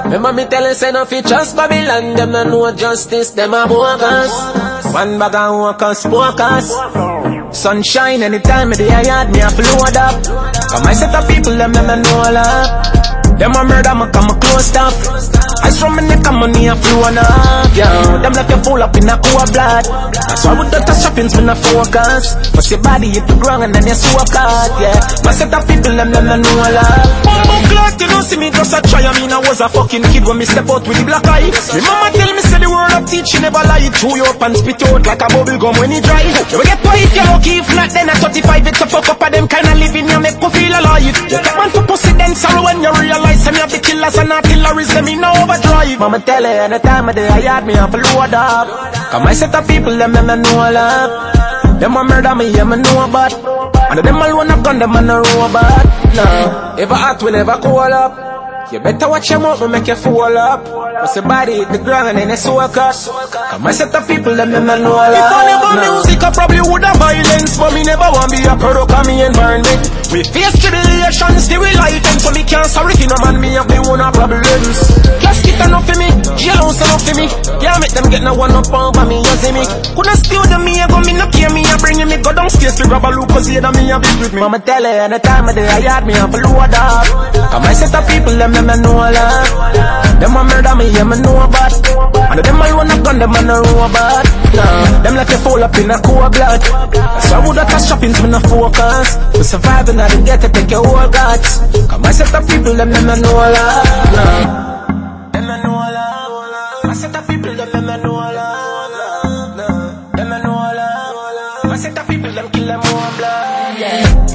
Remember me tell you say no fi trust Babylon. Them no know justice, them a bogus. One bag of workers, focus. Sunshine anytime of the yard, me a float up. Cause my set of people, them no know love. Them a murder, me come a close up. I from my neck and money a flowing up, yeah. Them like you full up in a cool blood. That's why with the touch shoppings, me no focus. But your body hit the ground and then you so hard, yeah. My set of people, them no know love. Bumbo clock, you don't see me just a try. I mean I was a fucking kid when me step out with the black eye. My mama tell me say the word of teach, never lie. Chew you up and spit out like a bubble gum when it dry. You will get quiet, you lucky. If not then at 35, it's a fuck up of them kind of living. You make me feel alive. You take man to pussy then sorrow when you realize. Some of the killers and artilleries, them in overdrive. Mama tell her any time of the yard me have a load up. Cause my set of people, them no know love. Them a murder me, yeah, me know about. And them alone have gun, them a no robot. No, ever hot will never cool up. You better watch your mouth, me make you fall up. Cause your body hit the ground and then it's so cut. Cause my set of people, them no know love. If I never music, I probably would have violence. But me never want be a product of me environment. We face tribulations, still we life. And so me can't sorry for no man, me have me own problems. Just get enough for me, jailhouse enough for me. Can't make them get no one up over me, you see me. Couldn't steal them, me, I go me no care me. I bring me go downstairs to grab a look, cause you know me a bit with me. Mama tell her any time of the yard me have a load up. Cause my set of people, them no know love. Them a murder me, yeah, me know about. And them alone a gun, them a no robot. Nah, them like you fall up in a cool blood. So I woulda touch shoppings, me no focus. We surviving at the ghetto, take your whole guts. Cause my set of people, them no know love. Nah, them no know love. My set of people, them no know love. Nah, them no know love. My set of people, them kill them more blood. Yeah.